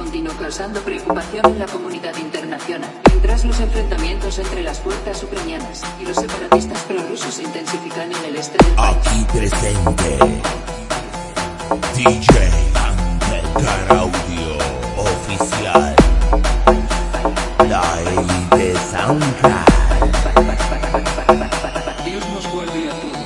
continuó causando preocupación en la comunidad internacional, mientras los enfrentamientos entre las fuerzas ucranianas y los separatistas prorrusos se intensifican en el este del país. Aquí presente DJ Ángel Caraudio oficial, la élite soundtrack. Dios nos guarde a todos.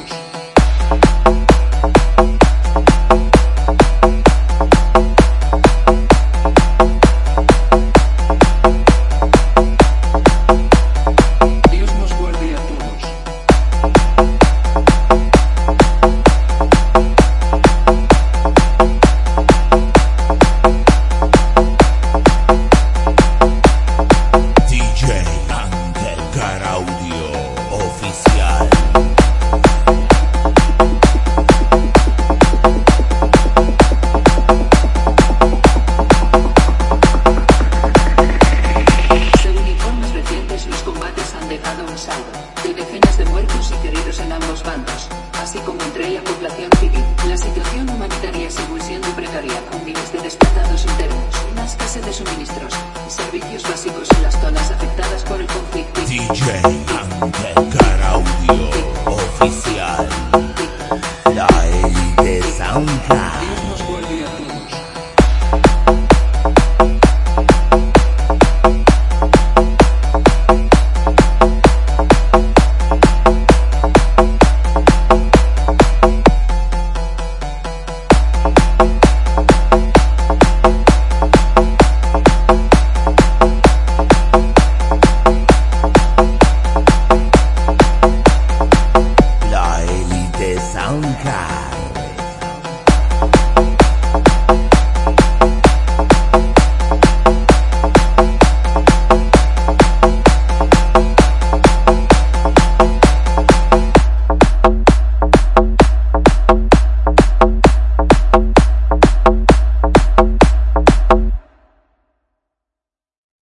De decenas de muertos y heridos en ambos bandos, así como entre la población civil. La situación humanitaria sigue siendo precaria, con miles de desplazados internos, una escasez de suministros y servicios básicos en las zonas afectadas por el conflicto. DJ Ángel